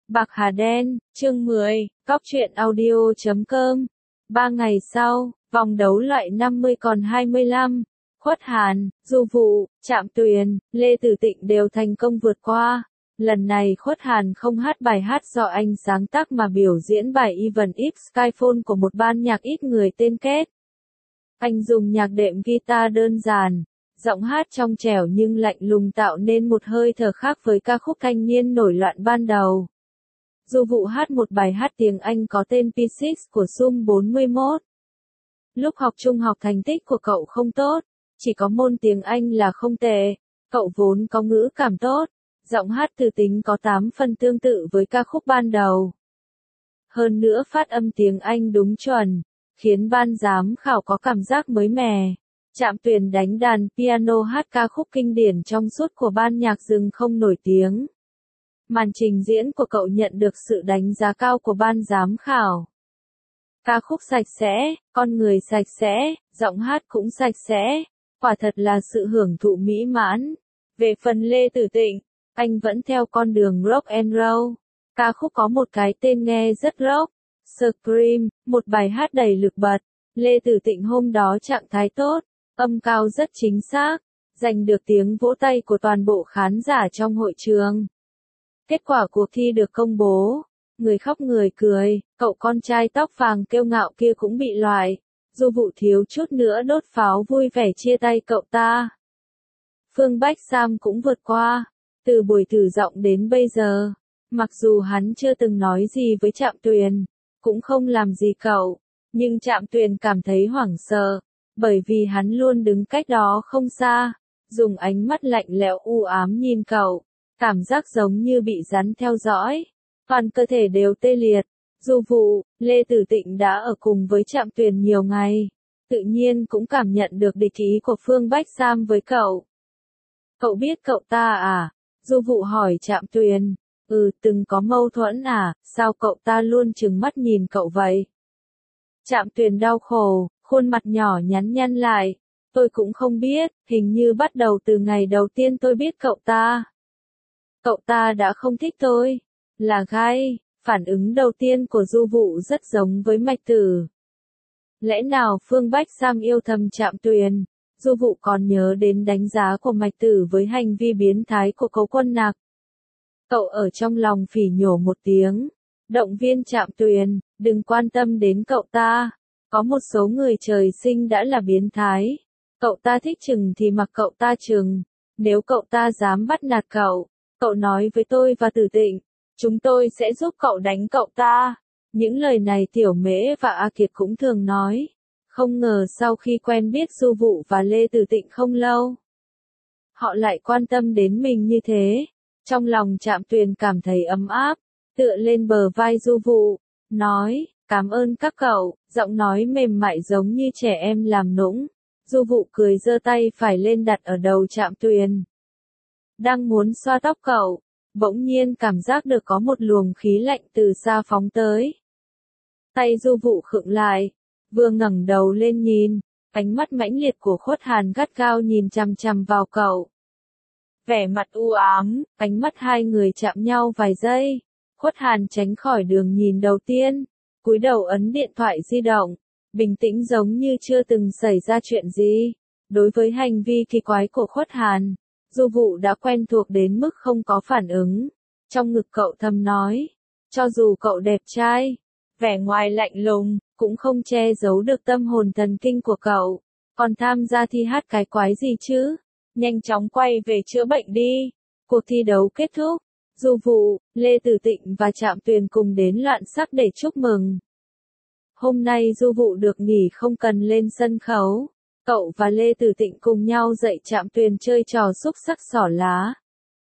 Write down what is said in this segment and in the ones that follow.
Bạc Hà Đen, chương 10, Cóc truyện audio.com. 3 ngày sau, vòng đấu loại 50 còn 25. Khuất Hàn, Du Vụ, Trạm Tuyền, Lê Tử Tịnh đều thành công vượt qua. Lần này Khuất Hàn không hát bài hát do anh sáng tác mà biểu diễn bài Even If Skyfall của một ban nhạc ít người tên Kết. Anh dùng nhạc đệm guitar đơn giản, giọng hát trong trẻo nhưng lạnh lùng tạo nên một hơi thở khác với ca khúc thanh niên nổi loạn ban đầu. Du Vụ hát một bài hát tiếng Anh có tên Pieces của Sum 41. Lúc học trung học thành tích của cậu không tốt, chỉ có môn tiếng Anh là không tệ, cậu vốn có ngữ cảm tốt, giọng hát thư tính có 8 phần tương tự với ca khúc ban đầu. Hơn nữa phát âm tiếng Anh đúng chuẩn, khiến ban giám khảo có cảm giác mới mẻ. Trạm Tuyền đánh đàn piano hát ca khúc kinh điển trong suốt của ban nhạc rừng không nổi tiếng. Màn trình diễn của cậu nhận được sự đánh giá cao của ban giám khảo. Ca khúc sạch sẽ, con người sạch sẽ, giọng hát cũng sạch sẽ, quả thật là sự hưởng thụ mỹ mãn. Về phần Lê Tử Tịnh, anh vẫn theo con đường rock and roll. Ca khúc có một cái tên nghe rất rock, Scream, một bài hát đầy lực bật. Lê Tử Tịnh hôm đó trạng thái tốt, âm cao rất chính xác, giành được tiếng vỗ tay của toàn bộ khán giả trong hội trường. Kết quả cuộc thi được công bố, người khóc người cười, cậu con trai tóc vàng kiêu ngạo kia cũng bị loại. Du Vụ thiếu chút nữa đốt pháo vui vẻ chia tay cậu ta. Phương Bách Sam cũng vượt qua, từ buổi thử giọng đến bây giờ, mặc dù hắn chưa từng nói gì với Trạm Tuyền, cũng không làm gì cậu, nhưng Trạm Tuyền cảm thấy hoảng sợ, bởi vì hắn luôn đứng cách đó không xa, dùng ánh mắt lạnh lẽo u ám nhìn cậu. Cảm giác giống như bị rắn theo dõi, toàn cơ thể đều tê liệt. Du Vụ, Lê Tử Tịnh đã ở cùng với Trạm Tuyền nhiều ngày, tự nhiên cũng cảm nhận được địch ý của Phương Bách Sam với cậu. Cậu biết cậu ta à? Du Vụ hỏi Trạm Tuyền. Từng có mâu thuẫn à, sao cậu ta luôn trừng mắt nhìn cậu vậy? Trạm Tuyền đau khổ, khuôn mặt nhỏ nhắn nhăn lại. Tôi cũng không biết, hình như bắt đầu từ ngày đầu tiên tôi biết cậu ta. Cậu ta đã không thích tôi, là gai. Phản ứng đầu tiên của Du Vụ rất giống với Mạch Tử. Lẽ nào Phương Bách Sam yêu thầm Trạm Tuyền? Du Vụ còn nhớ đến đánh giá của Mạch Tử với hành vi biến thái của Cố Quân Nặc. Cậu ở trong lòng phỉ nhổ một tiếng, động viên Trạm Tuyền, đừng quan tâm đến cậu ta. Có một số người trời sinh đã là biến thái. Cậu ta thích chừng thì mặc cậu ta chừng. Nếu cậu ta dám bắt nạt cậu, cậu nói với tôi và Tử Tịnh, chúng tôi sẽ giúp cậu đánh cậu ta. Những lời này Tiểu Mễ và A Kiệt cũng thường nói. Không ngờ sau khi quen biết Du Vụ và Lê Tử Tịnh không lâu, họ lại quan tâm đến mình như thế. Trong lòng Trạm Tuyền cảm thấy ấm áp, tựa lên bờ vai Du Vụ, nói, cảm ơn các cậu, giọng nói mềm mại giống như trẻ em làm nũng. Du Vụ cười giơ tay phải lên đặt ở đầu Trạm Tuyền. Đang muốn xoa tóc cậu, bỗng nhiên cảm giác được có một luồng khí lạnh từ xa phóng tới. Tay Du Vụ khựng lại, vừa ngẩng đầu lên nhìn, ánh mắt mãnh liệt của Khuất Hàn gắt gao nhìn chằm chằm vào cậu. Vẻ mặt u ám, ánh mắt hai người chạm nhau vài giây. Khuất Hàn tránh khỏi đường nhìn đầu tiên, cúi đầu ấn điện thoại di động, bình tĩnh giống như chưa từng xảy ra chuyện gì. Đối với hành vi kỳ quái của Khuất Hàn, Du Vụ đã quen thuộc đến mức không có phản ứng. Trong ngực cậu thầm nói, cho dù cậu đẹp trai, vẻ ngoài lạnh lùng, cũng không che giấu được tâm hồn thần kinh của cậu. Còn tham gia thi hát cái quái gì chứ? Nhanh chóng quay về chữa bệnh đi. Cuộc thi đấu kết thúc, Du Vụ, Lê Tử Tịnh và Trạm Tuyền cùng đến Loạn Sắc để chúc mừng. Hôm nay Du Vụ được nghỉ không cần lên sân khấu. Cậu và Lê Tử Tịnh cùng nhau dạy Trạm Tuyền chơi trò xúc sắc xỏ lá.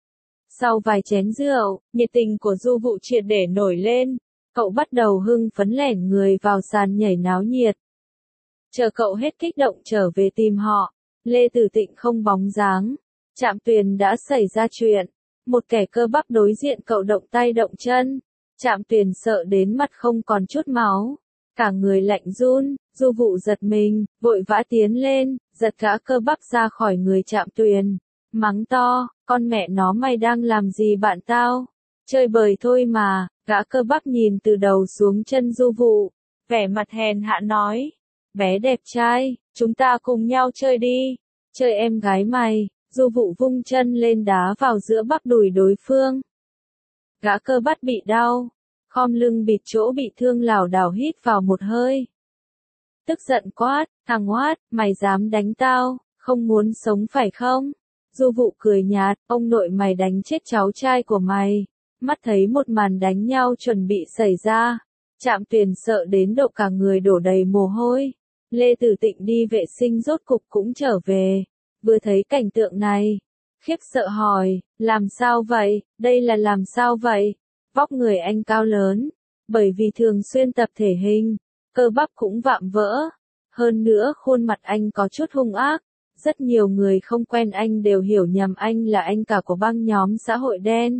Sau vài chén rượu, nhiệt tình của Du Vụ triệt để nổi lên. Cậu bắt đầu hưng phấn lẻn người vào sàn nhảy náo nhiệt. Chờ cậu hết kích động trở về tìm họ, Lê Tử Tịnh không bóng dáng. Trạm Tuyền đã xảy ra chuyện. Một kẻ cơ bắp đối diện cậu động tay động chân. Trạm Tuyền sợ đến mặt không còn chút máu. Cả người lạnh run. Du Vụ giật mình, vội vã tiến lên, giật gã cơ bắp ra khỏi người Trạm Tuyền. Mắng to, con mẹ nó mày đang làm gì bạn tao? Chơi bời thôi mà, Gã cơ bắp nhìn từ đầu xuống chân Du Vụ, vẻ mặt hèn hạ nói, bé đẹp trai, chúng ta cùng nhau chơi đi, chơi em gái mày. Du Vụ vung chân lên đá vào giữa bắp đùi đối phương. Gã cơ bắp bị đau, khom lưng bịt chỗ bị thương lảo đảo hít vào một hơi. Tức giận quát, thằng oát, mày dám đánh tao, không muốn sống phải không? Du Vụ cười nhạt, ông nội mày đánh chết cháu trai của mày. Mắt thấy một màn đánh nhau chuẩn bị xảy ra. Trạm Tuyền sợ đến độ cả người đổ đầy mồ hôi. Lê Tử Tịnh đi vệ sinh rốt cục cũng trở về. Vừa thấy cảnh tượng này, khiếp sợ hỏi, làm sao vậy, đây là làm sao vậy? Vóc người anh cao lớn, bởi vì thường xuyên tập thể hình, cơ bắp cũng vạm vỡ. Hơn nữa khuôn mặt anh có chút hung ác, rất nhiều người không quen anh đều hiểu nhầm anh là anh cả của băng nhóm xã hội đen.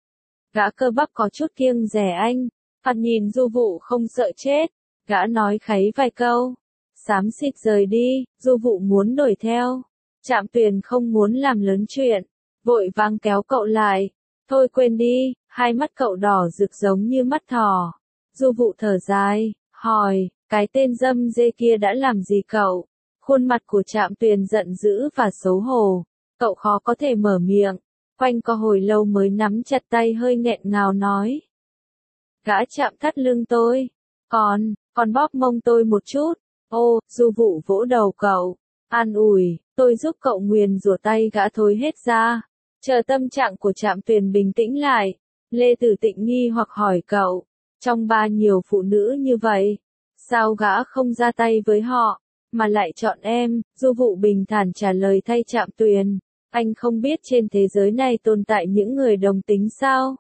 Gã cơ bắp có chút kiêng dè anh, phạt nhìn Du Vụ không sợ chết, gã nói kháy vài câu, xám xịt rời đi, Du Vụ muốn đuổi theo. Trạm Tuyền không muốn làm lớn chuyện, vội vàng kéo cậu lại, thôi quên đi, hai mắt cậu đỏ rực giống như mắt thỏ. Du Vụ thở dài, hỏi, cái tên dâm dê kia đã làm gì cậu? Khuôn mặt của Trạm Tuyền giận dữ và xấu hổ, cậu khó có thể mở miệng, quanh co hồi lâu mới nắm chặt tay hơi nghẹn ngào nói. Gã chạm thắt lưng tôi, còn bóp mông tôi một chút. Ô, Du Vụ vỗ đầu cậu, an ủi, tôi giúp cậu nguyền rủa tay gã thối hết ra. Chờ tâm trạng của Trạm Tuyền bình tĩnh lại, Lê Tử Tịnh nghi hoặc hỏi cậu, trong ba nhiều phụ nữ như vậy, sao gã không ra tay với họ, mà lại chọn em? Du Vụ bình thản trả lời thay Trạm Tuyền, anh không biết trên thế giới này tồn tại những người đồng tính sao?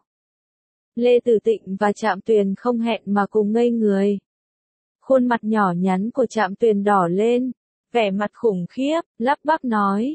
Lê Tử Tịnh và Trạm Tuyền không hẹn mà cùng ngây người. Khuôn mặt nhỏ nhắn của Trạm Tuyền đỏ lên, vẻ mặt khủng khiếp, lắp bắp nói,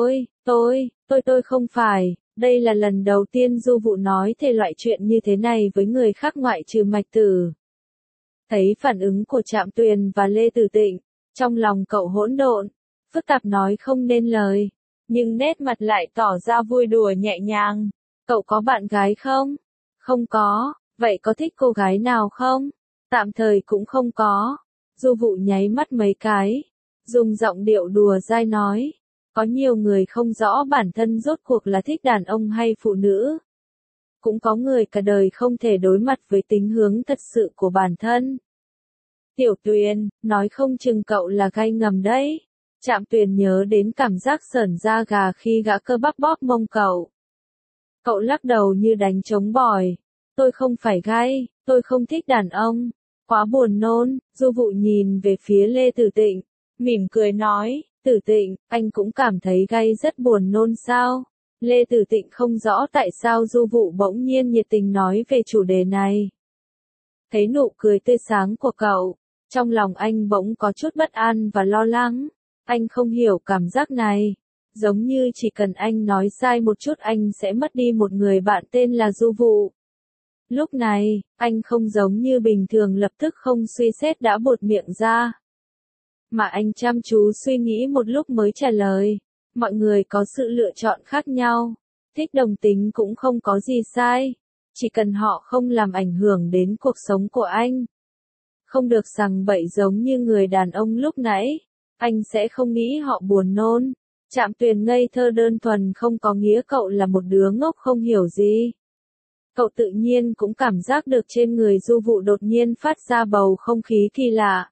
tôi không phải, đây là lần đầu tiên Du Vụ nói thể loại chuyện như thế này với người khác ngoại trừ Mạch Tử. Thấy phản ứng của Trạm Tuyền và Lê Tử Tịnh, trong lòng cậu hỗn độn, phức tạp nói không nên lời, nhưng nét mặt lại tỏ ra vui đùa nhẹ nhàng. Cậu có bạn gái không? Không có, vậy có thích cô gái nào không? Tạm thời cũng không có. Du Vụ nháy mắt mấy cái, dùng giọng điệu đùa dai nói, có nhiều người không rõ bản thân rốt cuộc là thích đàn ông hay phụ nữ. Cũng có người cả đời không thể đối mặt với tính hướng thật sự của bản thân. Tiểu Tuyền, nói không chừng cậu là gai ngầm đấy. Trạm Tuyền nhớ đến cảm giác sởn da gà khi gã cơ bắp bóp mông cậu. Cậu lắc đầu như đánh trống bỏi. Tôi không phải gai, tôi không thích đàn ông. Quá buồn nôn. Du Vụ nhìn về phía Lê Tử Tịnh, mỉm cười nói, Tử Tịnh, anh cũng cảm thấy gai rất buồn nôn sao? Lê Tử Tịnh không rõ tại sao Du Vụ bỗng nhiên nhiệt tình nói về chủ đề này. Thấy nụ cười tươi sáng của cậu, trong lòng anh bỗng có chút bất an và lo lắng. Anh không hiểu cảm giác này. Giống như chỉ cần anh nói sai một chút anh sẽ mất đi một người bạn tên là Du Vụ. Lúc này, anh không giống như bình thường lập tức không suy xét đã buột miệng ra. Mà anh chăm chú suy nghĩ một lúc mới trả lời. Mọi người có sự lựa chọn khác nhau. Thích đồng tính cũng không có gì sai. Chỉ cần họ không làm ảnh hưởng đến cuộc sống của anh. Không được sằng bậy giống như người đàn ông lúc nãy. Anh sẽ không nghĩ họ buồn nôn. Trạm Tuyền ngây thơ đơn thuần không có nghĩa cậu là một đứa ngốc không hiểu gì. Cậu tự nhiên cũng cảm giác được trên người Du Vụ đột nhiên phát ra bầu không khí kỳ lạ.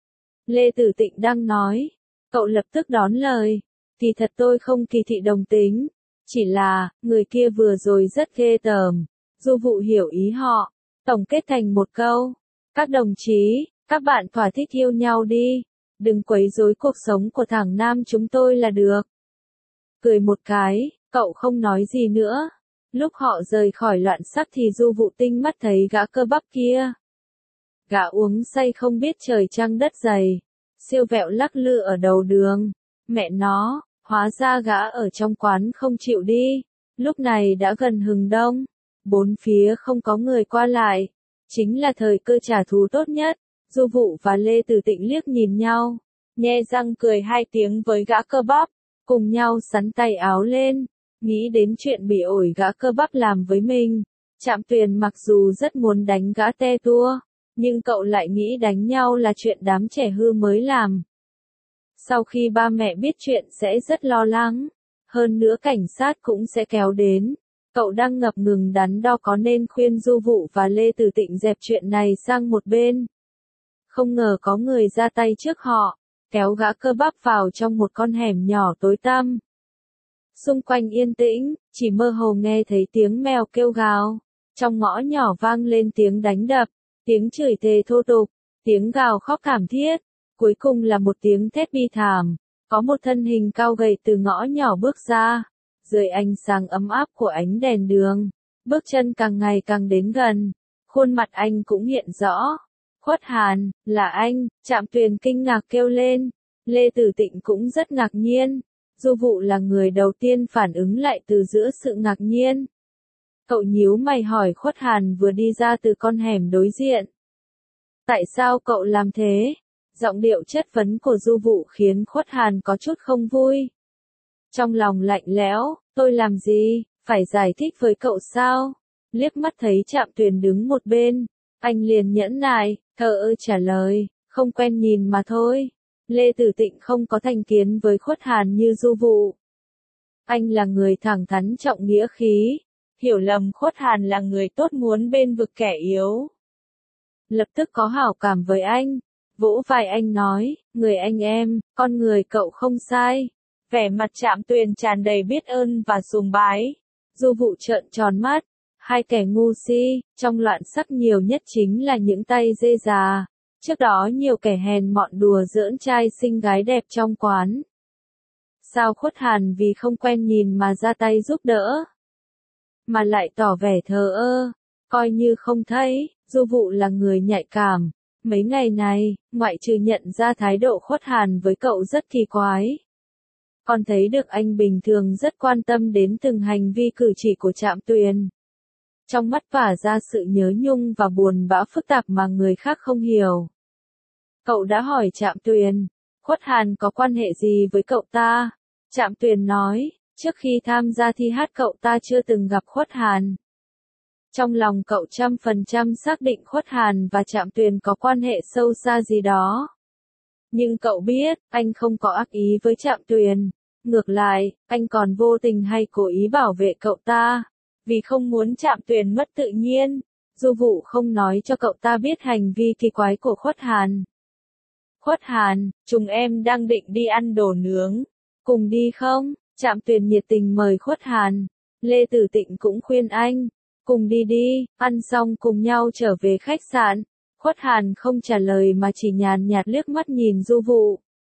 Lê Tử Tịnh đang nói. Cậu lập tức đón lời. Thì thật tôi không kỳ thị đồng tính. Chỉ là, người kia vừa rồi rất ghê tởm. Du Vụ hiểu ý họ. Tổng kết thành một câu. Các đồng chí, các bạn thỏa thích yêu nhau đi. Đừng quấy rối cuộc sống của thằng nam chúng tôi là được. Cười một cái, cậu không nói gì nữa. Lúc họ rời khỏi loạn sắc thì Du Vụ tinh mắt thấy gã cơ bắp kia. Gã uống say không biết trời trăng đất dày. Siêu vẹo lắc lư ở đầu đường. Mẹ nó, hóa ra gã ở trong quán không chịu đi. Lúc này đã gần hừng đông. Bốn phía không có người qua lại. Chính là thời cơ trả thù tốt nhất. Du Vụ và Lê Tử Tịnh liếc nhìn nhau. Nhe răng cười hai tiếng với gã cơ bắp. Cùng nhau sắn tay áo lên. Nghĩ đến chuyện bị ổi gã cơ bắp làm với mình. Trạm Tuyền mặc dù rất muốn đánh gã te tua, nhưng cậu lại nghĩ đánh nhau là chuyện đám trẻ hư mới làm. Sau khi ba mẹ biết chuyện sẽ rất lo lắng, hơn nữa cảnh sát cũng sẽ kéo đến. Cậu đang ngập ngừng đắn đo có nên khuyên Du Vụ và Lê Tử Tịnh dẹp chuyện này sang một bên. Không ngờ có người ra tay trước họ, kéo gã cơ bắp vào trong một con hẻm nhỏ tối tăm. Xung quanh yên tĩnh, chỉ mơ hồ nghe thấy tiếng mèo kêu gào. Trong ngõ nhỏ vang lên tiếng đánh đập, tiếng chửi thề thô tục, tiếng gào khóc thảm thiết. Cuối cùng là một tiếng thét bi thảm. Có một thân hình cao gầy từ ngõ nhỏ bước ra. Dưới ánh sáng ấm áp của ánh đèn đường, bước chân càng ngày càng đến gần. Khuôn mặt anh cũng hiện rõ. Khuất Hàn, là anh, Trạm Tuyền kinh ngạc kêu lên. Lê Tử Tịnh cũng rất ngạc nhiên. Du Vụ là người đầu tiên phản ứng lại từ giữa sự ngạc nhiên. Cậu nhíu mày hỏi Khuất Hàn vừa đi ra từ con hẻm đối diện. Tại sao cậu làm thế? Giọng điệu chất vấn của Du Vụ khiến Khuất Hàn có chút không vui. Trong lòng lạnh lẽo, tôi làm gì, phải giải thích với cậu sao? Liếc mắt thấy Trạm Tuyền đứng một bên, anh liền nhẫn nại, thờ ơ trả lời, không quen nhìn mà thôi. Lê Tử Tịnh không có thành kiến với Khuất Hàn như Du Vụ. Anh là người thẳng thắn trọng nghĩa khí, hiểu lầm Khuất Hàn là người tốt muốn bên vực kẻ yếu. Lập tức có hảo cảm với anh, vỗ vai anh nói, người anh em, con người cậu không sai. Vẻ mặt Trạm Tuyền tràn đầy biết ơn và sùng bái. Du Vụ trợn tròn mắt, hai kẻ ngu si, trong loạn sắc nhiều nhất chính là những tay dê già. Trước đó nhiều kẻ hèn mọn đùa giỡn trai xinh gái đẹp trong quán. Sao Khuất Hàn vì không quen nhìn mà ra tay giúp đỡ? Mà lại tỏ vẻ thờ ơ, coi như không thấy. Du Vụ là người nhạy cảm. Mấy ngày này, ngoại trừ nhận ra thái độ Khuất Hàn với cậu rất kỳ quái. Còn thấy được anh bình thường rất quan tâm đến từng hành vi cử chỉ của Trạm Tuyền. Trong mắt tỏa ra sự nhớ nhung và buồn bã phức tạp mà người khác không hiểu. Cậu đã hỏi Trạm Tuyền, Khuất Hàn có quan hệ gì với cậu ta? Trạm Tuyền nói, trước khi tham gia thi hát cậu ta chưa từng gặp Khuất Hàn. Trong lòng cậu 100% xác định Khuất Hàn và Trạm Tuyền có quan hệ sâu xa gì đó. Nhưng cậu biết, anh không có ác ý với Trạm Tuyền. Ngược lại, anh còn vô tình hay cố ý bảo vệ cậu ta. Vì không muốn Trạm Tuyền mất tự nhiên, Du Vụ không nói cho cậu ta biết hành vi kỳ quái của Khuất Hàn. Khuất Hàn, chúng em đang định đi ăn đồ nướng. Cùng đi không? Trạm Tuyền nhiệt tình mời Khuất Hàn. Lê Tử Tịnh cũng khuyên anh. Cùng đi đi, ăn xong cùng nhau trở về khách sạn. Khuất Hàn không trả lời mà chỉ nhàn nhạt liếc mắt nhìn Du Vụ.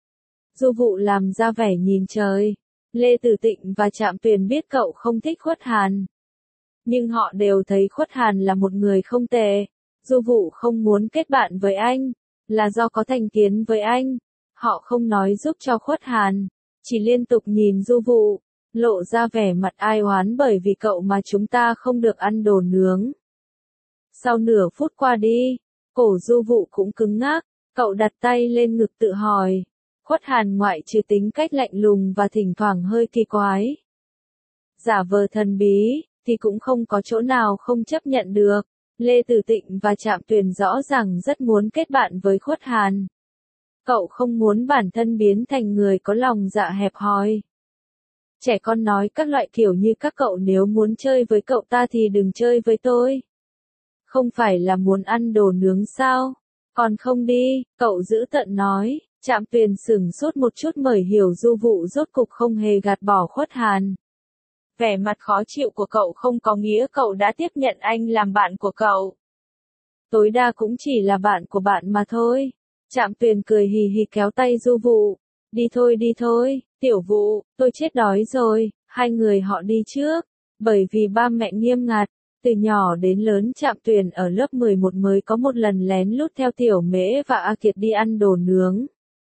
Du Vụ làm ra vẻ nhìn trời. Lê Tử Tịnh và Trạm Tuyền biết cậu không thích Khuất Hàn. Nhưng họ đều thấy Khuất Hàn là một người không tệ. Du Vụ không muốn kết bạn với anh, là do có thành kiến với anh. Họ không nói giúp cho Khuất Hàn, chỉ liên tục nhìn Du Vụ, lộ ra vẻ mặt ai oán bởi vì cậu mà chúng ta không được ăn đồ nướng. Sau nửa phút qua đi, cổ Du Vụ cũng cứng ngắc, cậu đặt tay lên ngực tự hỏi. Khuất Hàn ngoại trừ tính cách lạnh lùng và thỉnh thoảng hơi kỳ quái, giả vờ thần bí, thì cũng không có chỗ nào không chấp nhận được. Lê Tử Tịnh và Trạm Tuyền rõ ràng rất muốn kết bạn với Khuất Hàn. Cậu không muốn bản thân biến thành người có lòng dạ hẹp hòi. Trẻ con nói các loại kiểu như các cậu nếu muốn chơi với cậu ta thì đừng chơi với tôi. Không phải là muốn ăn đồ nướng sao? Còn không đi, cậu giữ tợn nói. Trạm Tuyền sửng sốt một chút mới hiểu Du Vụ rốt cục không hề gạt bỏ Khuất Hàn. Vẻ mặt khó chịu của cậu không có nghĩa cậu đã tiếp nhận anh làm bạn của cậu. Tối đa cũng chỉ là bạn của bạn mà thôi. Trạm Tuyền cười hì hì kéo tay Du Vụ. Đi thôi, Tiểu Vụ, tôi chết đói rồi. Hai người họ đi trước. Bởi vì ba mẹ nghiêm ngặt, từ nhỏ đến lớn Trạm Tuyền ở lớp 11 mới có một lần lén lút theo Tiểu Mễ và A Kiệt đi ăn đồ nướng.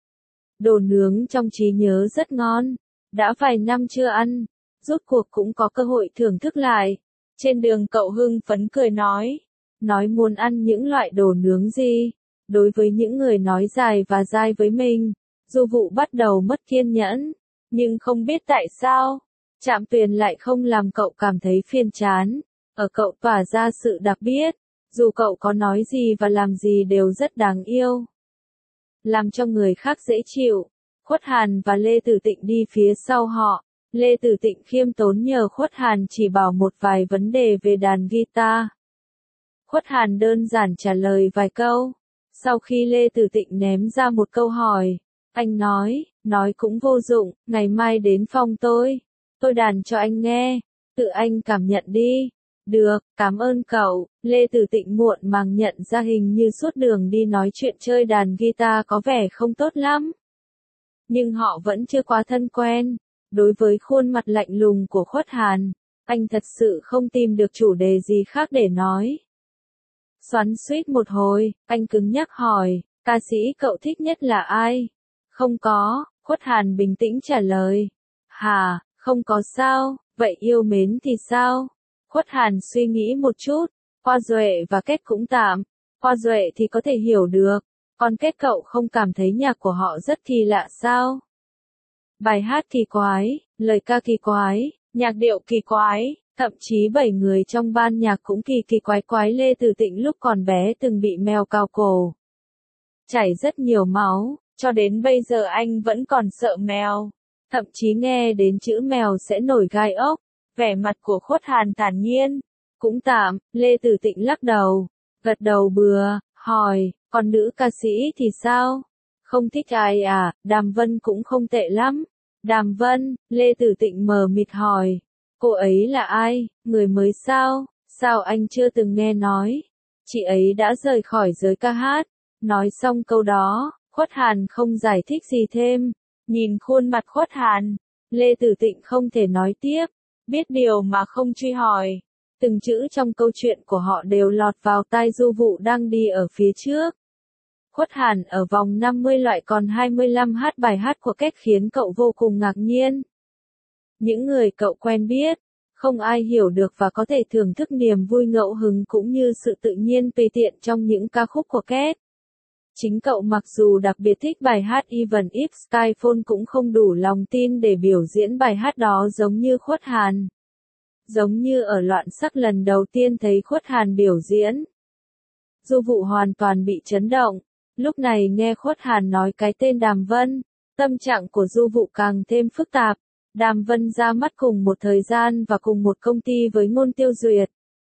Đồ nướng trong trí nhớ rất ngon. Đã vài năm chưa ăn, rốt cuộc cũng có cơ hội thưởng thức lại. Trên đường cậu hưng phấn cười nói muốn ăn những loại đồ nướng gì. Đối với những người nói dài và dai với mình, Du Vụ bắt đầu mất kiên nhẫn. Nhưng không biết tại sao, Trạm Tuyền lại không làm cậu cảm thấy phiền chán. ở cậu tỏa ra sự đặc biệt, dù cậu có nói gì và làm gì đều rất đáng yêu. Làm cho người khác dễ chịu, Khuất Hàn và Lê Tử Tịnh đi phía sau họ. Lê Tử Tịnh khiêm tốn nhờ Khuất Hàn chỉ bảo một vài vấn đề về đàn guitar. Khuất Hàn đơn giản trả lời vài câu. Sau khi Lê Tử Tịnh ném ra một câu hỏi, anh nói cũng vô dụng, ngày mai đến phòng tôi đàn cho anh nghe, tự anh cảm nhận đi. Được, cảm ơn cậu. Lê Tử Tịnh muộn màng nhận ra hình như suốt đường đi nói chuyện chơi đàn guitar có vẻ không tốt lắm. Nhưng họ vẫn chưa quá thân quen. Đối với khuôn mặt lạnh lùng của Khuất Hàn, anh thật sự không tìm được chủ đề gì khác để nói. Xoắn xuýt một hồi, anh cứng nhắc hỏi, ca sĩ cậu thích nhất là ai? Không có, Khuất Hàn bình tĩnh trả lời. Hả, không có sao, vậy yêu mến thì sao? Khuất Hàn suy nghĩ một chút, Hoa Duệ và Kết cũng tạm. Hoa Duệ thì có thể hiểu được, còn Kết cậu không cảm thấy nhạc của họ rất kỳ lạ sao? Bài hát kỳ quái, lời ca kỳ quái, nhạc điệu kỳ quái, thậm chí 7 người trong ban nhạc cũng kỳ kỳ quái quái. Lê Tử Tịnh lúc còn bé từng bị mèo cào cổ, chảy rất nhiều máu, cho đến bây giờ anh vẫn còn sợ mèo, thậm chí nghe đến chữ mèo sẽ nổi gai ốc. Vẻ mặt của Khuất Hàn thản nhiên, cũng tạm. Lê Tử Tịnh lắc đầu, gật đầu bừa, hỏi, còn nữ ca sĩ thì sao? Không thích ai à? Đàm Vân cũng không tệ lắm. Đàm Vân, Lê Tử Tịnh mờ mịt hỏi, cô ấy là ai, người mới sao? Sao anh chưa từng nghe nói? Chị ấy đã rời khỏi giới ca hát. Nói xong câu đó, Khuất Hàn không giải thích gì thêm. Nhìn khuôn mặt Khuất Hàn, Lê Tử Tịnh không thể nói tiếp, biết điều mà không truy hỏi. Từng chữ trong câu chuyện của họ đều lọt vào tai Du Vụ đang đi ở phía trước. Khuất Hàn ở vòng 50 loại còn 25 hát bài hát của Kết khiến cậu vô cùng ngạc nhiên. Những người cậu quen biết, không ai hiểu được và có thể thưởng thức niềm vui ngẫu hứng cũng như sự tự nhiên tùy tiện trong những ca khúc của Kết. Chính cậu mặc dù đặc biệt thích bài hát Even If Skyfall cũng không đủ lòng tin để biểu diễn bài hát đó giống như Khuất Hàn. Giống như ở Loạn Sắc lần đầu tiên thấy Khuất Hàn biểu diễn, Du Vụ hoàn toàn bị chấn động. Lúc này nghe Khuất Hàn nói cái tên Đàm Vân, tâm trạng của Du Vụ càng thêm phức tạp. Đàm Vân ra mắt cùng một thời gian và cùng một công ty với Ngôn Tiêu Duyệt.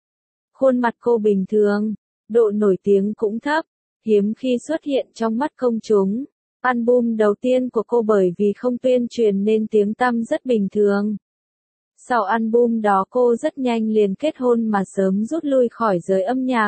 Khuôn mặt cô bình thường, độ nổi tiếng cũng thấp, hiếm khi xuất hiện trong mắt công chúng. Album đầu tiên của cô bởi vì không tuyên truyền nên tiếng tăm rất bình thường. Sau album đó cô rất nhanh liền kết hôn mà sớm rút lui khỏi giới âm nhạc.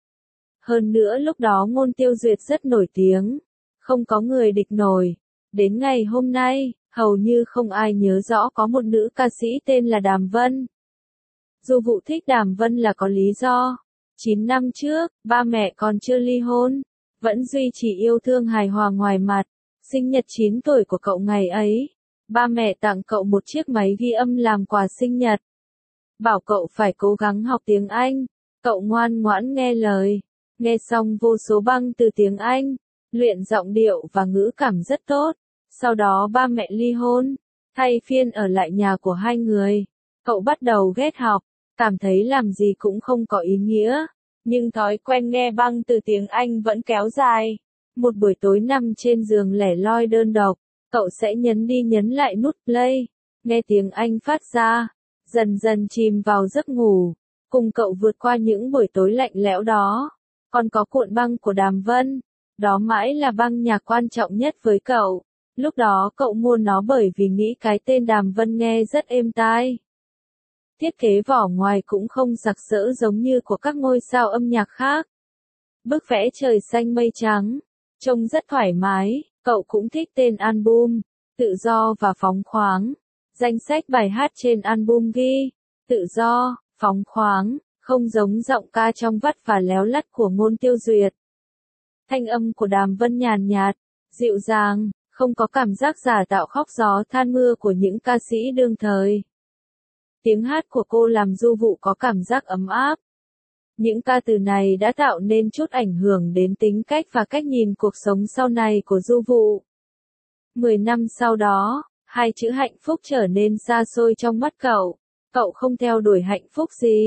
Hơn nữa lúc đó Ngôn Tiêu Duyệt rất nổi tiếng, không có người địch nổi. Đến ngày hôm nay, hầu như không ai nhớ rõ có một nữ ca sĩ tên là Đàm Vân. Du Vụ thích Đàm Vân là có lý do. 9 năm trước, ba mẹ còn chưa ly hôn, vẫn duy trì yêu thương hài hòa ngoài mặt. Sinh nhật 9 tuổi của cậu ngày ấy, ba mẹ tặng cậu một chiếc máy ghi âm làm quà sinh nhật. Bảo cậu phải cố gắng học tiếng Anh, cậu ngoan ngoãn nghe lời. Nghe xong vô số băng từ tiếng Anh, luyện giọng điệu và ngữ cảm rất tốt. Sau đó ba mẹ ly hôn, thay phiên ở lại nhà của hai người. Cậu bắt đầu ghét học, cảm thấy làm gì cũng không có ý nghĩa. Nhưng thói quen nghe băng từ tiếng Anh vẫn kéo dài. Một buổi tối nằm trên giường lẻ loi đơn độc, cậu sẽ nhấn đi nhấn lại nút play, nghe tiếng Anh phát ra, dần dần chìm vào giấc ngủ. Cùng cậu vượt qua những buổi tối lạnh lẽo đó. Còn có cuộn băng của Đàm Vân, đó mãi là băng nhạc quan trọng nhất với cậu. Lúc đó cậu mua nó bởi vì nghĩ cái tên Đàm Vân nghe rất êm tai. Thiết kế vỏ ngoài cũng không sặc sỡ giống như của các ngôi sao âm nhạc khác. Bức vẽ trời xanh mây trắng, trông rất thoải mái. Cậu cũng thích tên album, tự do và phóng khoáng. Danh sách bài hát trên album ghi, tự do, phóng khoáng, không giống giọng ca trong vắt và léo lắt của Ngôn Tiêu Duyệt. Thanh âm của Đàm Vân nhàn nhạt, dịu dàng, không có cảm giác giả tạo khóc gió than mưa của những ca sĩ đương thời. Tiếng hát của cô làm Du Vụ có cảm giác ấm áp. Những ca từ này đã tạo nên chút ảnh hưởng đến tính cách và cách nhìn cuộc sống sau này của Du Vụ. 10 năm sau đó, hai chữ hạnh phúc trở nên xa xôi trong mắt cậu. Cậu không theo đuổi hạnh phúc gì.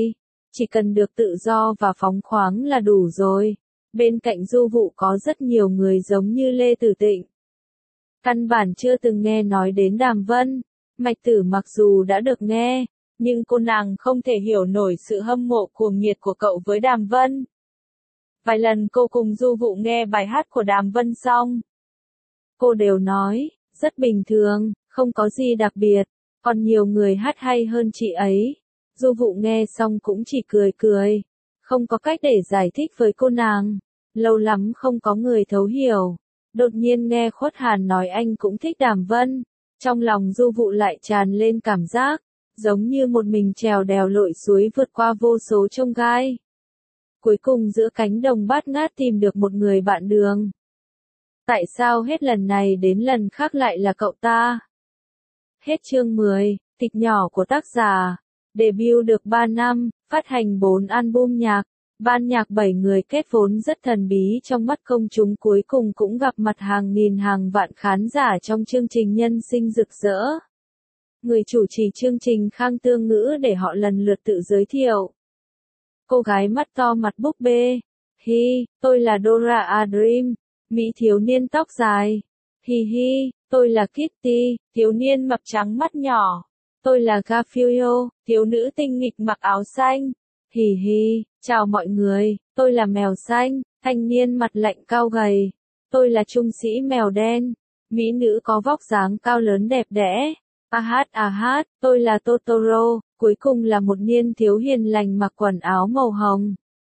chỉ cần được tự do và phóng khoáng là đủ rồi. Bên cạnh Du Vụ có rất nhiều người giống như Lê Tử Tịnh. Căn bản chưa từng nghe nói đến Đàm Vân. Mạch Tử mặc dù đã được nghe, nhưng cô nàng không thể hiểu nổi sự hâm mộ cuồng nhiệt của cậu với Đàm Vân. Vài lần cô cùng Du Vụ nghe bài hát của Đàm Vân xong, cô đều nói, rất bình thường, không có gì đặc biệt, còn nhiều người hát hay hơn chị ấy. Du Vụ nghe xong cũng chỉ cười cười, không có cách để giải thích với cô nàng. Lâu lắm không có người thấu hiểu. Đột nhiên nghe Khuất Hàn nói anh cũng thích Đàm Vân. Trong lòng Du Vụ lại tràn lên cảm giác, giống như một mình trèo đèo lội suối vượt qua vô số chông gai. Cuối cùng giữa cánh đồng bát ngát tìm được một người bạn đường. Tại sao hết lần này đến lần khác lại là cậu ta? Hết chương 10, tịch nhỏ của tác giả. Debut được 3 năm, phát hành 4 album nhạc. Ban nhạc 7 người kết vốn rất thần bí trong mắt công chúng cuối cùng cũng gặp mặt hàng nghìn hàng vạn khán giả trong chương trình nhân sinh rực rỡ. Người chủ trì chương trình Khang Tương Ngữ để họ lần lượt tự giới thiệu. Cô gái mắt to mặt búp bê. Hi, tôi là Dora A Dream, mỹ thiếu niên tóc dài. Hi hi, tôi là Kitty, thiếu niên mập trắng mắt nhỏ. Tôi là Garfield, thiếu nữ tinh nghịch mặc áo xanh. Hì hì, chào mọi người, tôi là mèo xanh, thanh niên mặt lạnh cao gầy. Tôi là trung sĩ mèo đen, mỹ nữ có vóc dáng cao lớn đẹp đẽ. À hát, tôi là Totoro, cuối cùng là một niên thiếu hiền lành mặc quần áo màu hồng.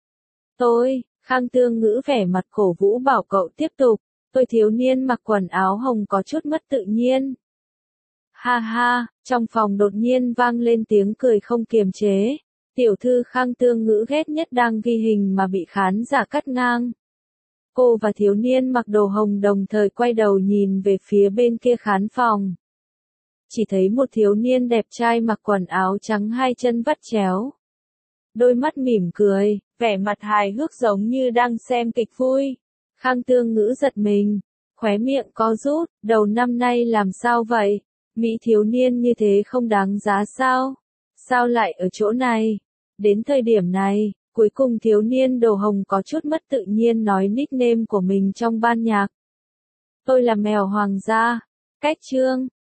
Khang Tương Ngữ vẻ mặt cổ vũ bảo cậu tiếp tục, tôi thiếu niên mặc quần áo hồng có chút mất tự nhiên. Ha ha, trong phòng đột nhiên vang lên tiếng cười không kiềm chế. Tiểu thư Khang Tương Ngữ ghét nhất đang ghi hình mà bị khán giả cắt ngang. Cô và thiếu niên mặc đồ hồng đồng thời quay đầu nhìn về phía bên kia khán phòng. Chỉ thấy một thiếu niên đẹp trai mặc quần áo trắng hai chân vắt chéo. Đôi mắt mỉm cười, vẻ mặt hài hước giống như đang xem kịch vui. Khang Tương Ngữ giật mình, khóe miệng co rút, đầu năm nay làm sao vậy? Mỹ thiếu niên như thế không đáng giá sao? Sao lại ở chỗ này? Đến thời điểm này, cuối cùng thiếu niên đồ hồng có chút mất tự nhiên nói nickname của mình trong ban nhạc. Tôi là mèo hoàng gia. Cách chương